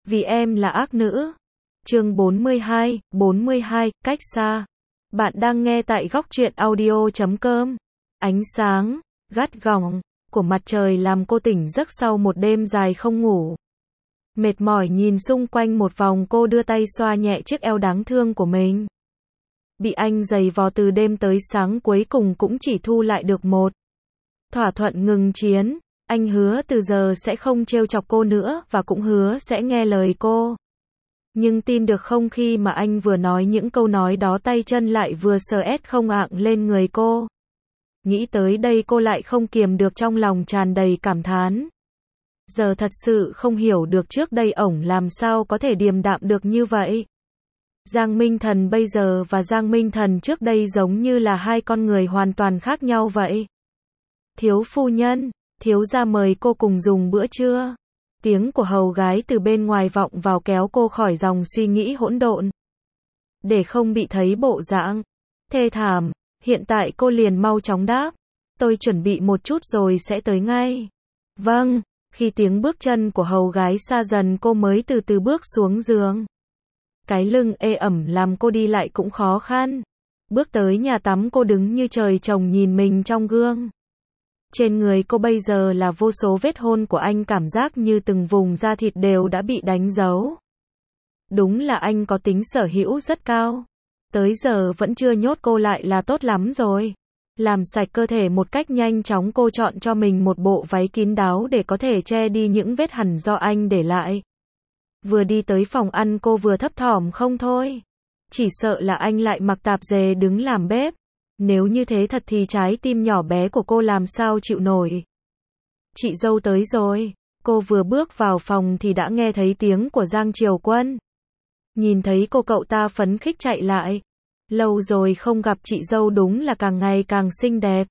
vì em là ác nữ. Chương 42, cách xa. Bạn đang nghe tại góc truyện audio.com. Ánh sáng gắt gỏng của mặt trời làm cô tỉnh giấc sau một đêm dài không ngủ. Mệt mỏi nhìn xung quanh một vòng, cô đưa tay xoa nhẹ chiếc eo đáng thương của mình. Bị anh giày vò từ đêm tới sáng, cuối cùng cũng chỉ thu lại được một thỏa thuận ngừng chiến. Anh hứa từ giờ sẽ không trêu chọc cô nữa, và cũng hứa sẽ nghe lời cô. Nhưng tin được không, khi mà anh vừa nói những câu nói đó, tay chân lại vừa sờ không ạng lên người cô. Nghĩ tới đây cô lại không kiềm được, trong lòng tràn đầy cảm thán. Giờ thật sự không hiểu được trước đây ổng làm sao có thể điềm đạm được như vậy. Giang Minh Thần bây giờ và Giang Minh Thần trước đây giống như là hai con người hoàn toàn khác nhau vậy. Thiếu phu nhân, thiếu gia mời cô cùng dùng bữa trưa. Tiếng của hầu gái từ bên ngoài vọng vào, kéo cô khỏi dòng suy nghĩ hỗn độn. Để không bị thấy bộ dạng thê thảm, hiện tại cô liền mau chóng đáp. Tôi chuẩn bị một chút rồi sẽ tới ngay. Vâng. Khi tiếng bước chân của hầu gái xa dần, cô mới từ từ bước xuống giường. Cái lưng ê ẩm làm cô đi lại cũng khó khăn. Bước tới nhà tắm, cô đứng như trời trồng nhìn mình trong gương. Trên người cô bây giờ là vô số vết hôn của anh, cảm giác như từng vùng da thịt đều đã bị đánh dấu. Đúng là anh có tính sở hữu rất cao. Tới giờ vẫn chưa nhốt cô lại là tốt lắm rồi. Làm sạch cơ thể một cách nhanh chóng, cô chọn cho mình một bộ váy kín đáo để có thể che đi những vết hằn do anh để lại. Vừa đi tới phòng ăn, cô vừa thấp thỏm không thôi. Chỉ sợ là anh lại mặc tạp dề đứng làm bếp. Nếu như thế thật thì trái tim nhỏ bé của cô làm sao chịu nổi. Chị dâu tới rồi. Cô vừa bước vào phòng thì đã nghe thấy tiếng của Giang Triều Quân. Nhìn thấy cô, cậu ta phấn khích chạy lại. Lâu rồi không gặp chị dâu, đúng là càng ngày càng xinh đẹp.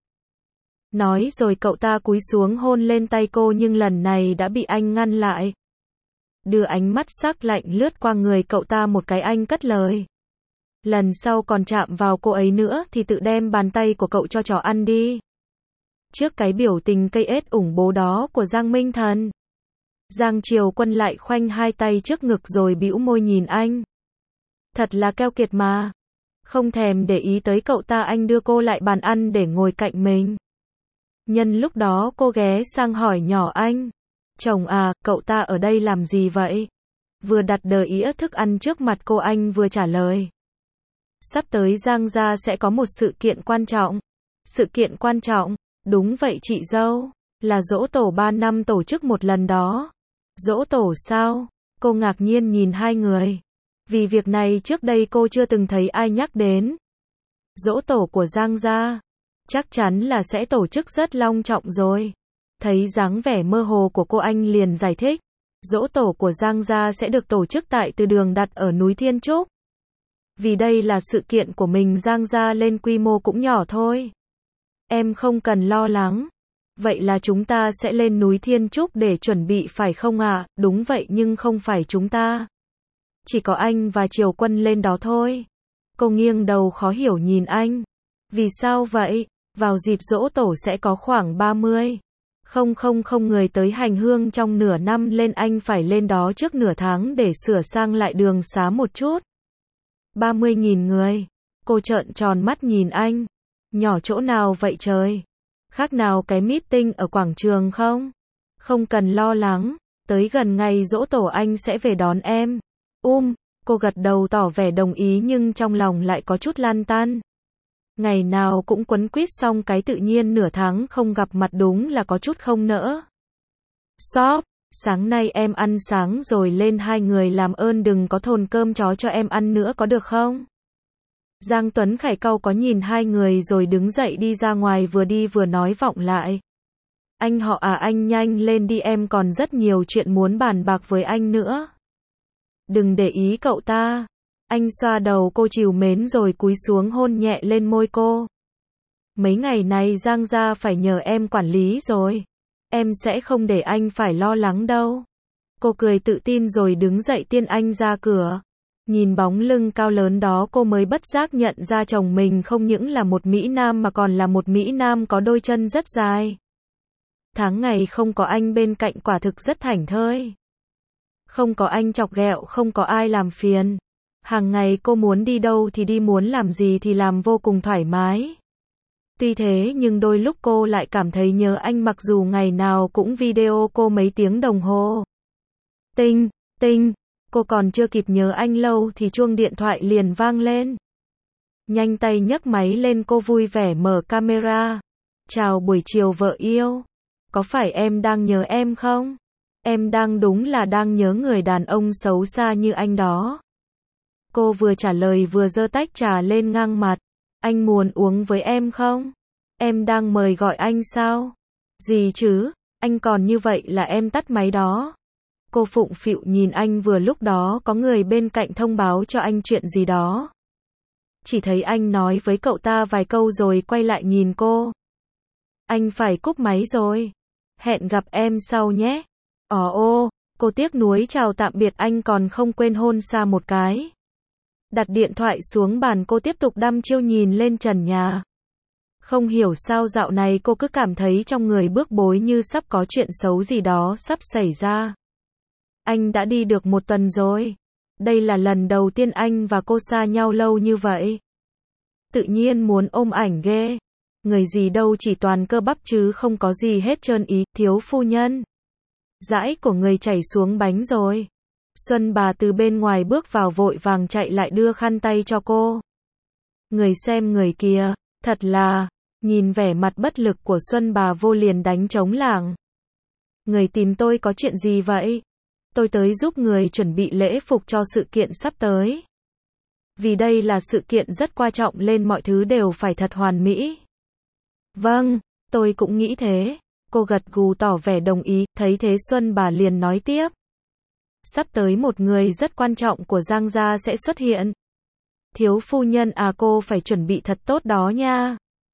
Nói rồi cậu ta cúi xuống hôn lên tay cô, nhưng lần này đã bị anh ngăn lại. Đưa ánh mắt sắc lạnh lướt qua người cậu ta một cái, anh cất lời. Lần sau còn chạm vào cô ấy nữa thì tự đem bàn tay của cậu cho chó ăn đi. Trước cái biểu tình cây ết ủng bố đó của Giang Minh Thần, Giang Triều Quân lại khoanh hai tay trước ngực rồi bĩu môi nhìn anh. Thật là keo kiệt mà. Không thèm để ý tới cậu ta, anh đưa cô lại bàn ăn để ngồi cạnh mình. Nhân lúc đó cô ghé sang hỏi nhỏ anh. Chồng à, cậu ta ở đây làm gì vậy? Vừa đặt đờ ĩa thức ăn trước mặt cô, anh vừa trả lời. Sắp tới Giang gia sẽ có một sự kiện quan trọng. Sự kiện quan trọng? Đúng vậy chị dâu. Là giỗ tổ 3 năm tổ chức một lần đó. Giỗ tổ sao? Cô ngạc nhiên nhìn hai người. Vì việc này trước đây cô chưa từng thấy ai nhắc đến. Giỗ tổ của Giang gia chắc chắn là sẽ tổ chức rất long trọng rồi. Thấy dáng vẻ mơ hồ của cô, anh liền giải thích. Giỗ tổ của Giang gia sẽ được tổ chức tại từ đường đặt ở núi Thiên Trúc. Vì đây là sự kiện của mình, Giang gia lên quy mô cũng nhỏ thôi. Em không cần lo lắng. Vậy là chúng ta sẽ lên núi Thiên Trúc để chuẩn bị phải không ạ? Đúng vậy, nhưng không phải chúng ta. Chỉ có anh và Triều Quân lên đó thôi. Cô nghiêng đầu khó hiểu nhìn anh. Vì sao vậy? Vào dịp giỗ tổ sẽ có khoảng 30. Không người tới hành hương trong nửa năm, lên anh phải lên đó trước nửa tháng để sửa sang lại đường xá một chút. 30.000 người. Cô trợn tròn mắt nhìn anh. Nhỏ chỗ nào vậy trời? Khác nào cái meeting ở quảng trường không? Không cần lo lắng. Tới gần ngày giỗ tổ anh sẽ về đón em. Cô gật đầu tỏ vẻ đồng ý, nhưng trong lòng lại có chút lăn tăn. Ngày nào cũng quấn quýt xong cái tự nhiên nửa tháng không gặp mặt, đúng là có chút không nỡ. Shop, sáng nay em ăn sáng rồi lên, hai người làm ơn đừng có thồn cơm chó cho em ăn nữa có được không? Giang Tuấn Khải cau có nhìn hai người rồi đứng dậy đi ra ngoài, vừa đi vừa nói vọng lại. Anh họ à, anh nhanh lên đi, em còn rất nhiều chuyện muốn bàn bạc với anh nữa. Đừng để ý cậu ta. Anh xoa đầu cô trìu mến rồi cúi xuống hôn nhẹ lên môi cô. Mấy ngày này Giang gia phải nhờ em quản lý rồi. Em sẽ không để anh phải lo lắng đâu. Cô cười tự tin rồi đứng dậy tiễn anh ra cửa. Nhìn bóng lưng cao lớn đó, cô mới bất giác nhận ra chồng mình không những là một Mỹ Nam mà còn là một Mỹ Nam có đôi chân rất dài. Tháng ngày không có anh bên cạnh quả thực rất thảnh thơi. Không có anh chọc ghẹo, không có ai làm phiền. Hàng ngày cô muốn đi đâu thì đi, muốn làm gì thì làm, vô cùng thoải mái. Tuy thế nhưng đôi lúc cô lại cảm thấy nhớ anh, mặc dù ngày nào cũng video cô mấy tiếng đồng hồ. Tinh, tinh, cô còn chưa kịp nhớ anh lâu thì chuông điện thoại liền vang lên. Nhanh tay nhấc máy lên, cô vui vẻ mở camera. Chào buổi chiều vợ yêu. Có phải em đang nhớ em không? Em đúng là đang nhớ người đàn ông xấu xa như anh đó. Cô vừa trả lời vừa giơ tách trà lên ngang mặt. Anh muốn uống với em không? Em đang mời gọi anh sao? Gì chứ? Anh còn như vậy là em tắt máy đó. Cô phụng phịu nhìn anh, vừa lúc đó có người bên cạnh thông báo cho anh chuyện gì đó. Chỉ thấy anh nói với cậu ta vài câu rồi quay lại nhìn cô. Anh phải cúp máy rồi. Hẹn gặp em sau nhé. Ô, cô tiếc nuối chào tạm biệt anh còn không quên hôn xa một cái. Đặt điện thoại xuống bàn, cô tiếp tục đăm chiêu nhìn lên trần nhà. Không hiểu sao dạo này cô cứ cảm thấy trong người bức bối, như sắp có chuyện xấu gì đó sắp xảy ra. Anh đã đi được 1 tuần rồi. Đây là lần đầu tiên anh và cô xa nhau lâu như vậy. Tự nhiên muốn ôm ảnh ghê. Người gì đâu, chỉ toàn cơ bắp chứ không có gì hết trơn ý, thiếu phu nhân. Dãi của người chảy xuống bánh rồi. Xuân bà từ bên ngoài bước vào vội vàng chạy lại đưa khăn tay cho cô. Người xem người kia, thật là, nhìn vẻ mặt bất lực của Xuân bà vô liền đánh trống lảng. Người tìm tôi có chuyện gì vậy? Tôi tới giúp người chuẩn bị lễ phục cho sự kiện sắp tới. Vì đây là sự kiện rất quan trọng nên mọi thứ đều phải thật hoàn mỹ. Vâng, tôi cũng nghĩ thế. Cô gật gù tỏ vẻ đồng ý, thấy thế Xuân bà liền nói tiếp. Sắp tới một người rất quan trọng của Giang gia sẽ xuất hiện. Thiếu phu nhân à, cô phải chuẩn bị thật tốt đó nha.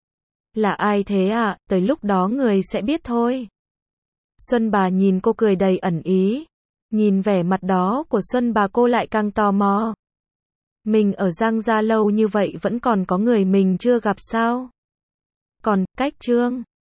Là ai thế à, tới lúc đó người sẽ biết thôi. Xuân bà nhìn cô cười đầy ẩn ý. Nhìn vẻ mặt đó của Xuân bà, cô lại càng tò mò. Mình ở Giang gia lâu như vậy vẫn còn có người mình chưa gặp sao? Còn, cách Trương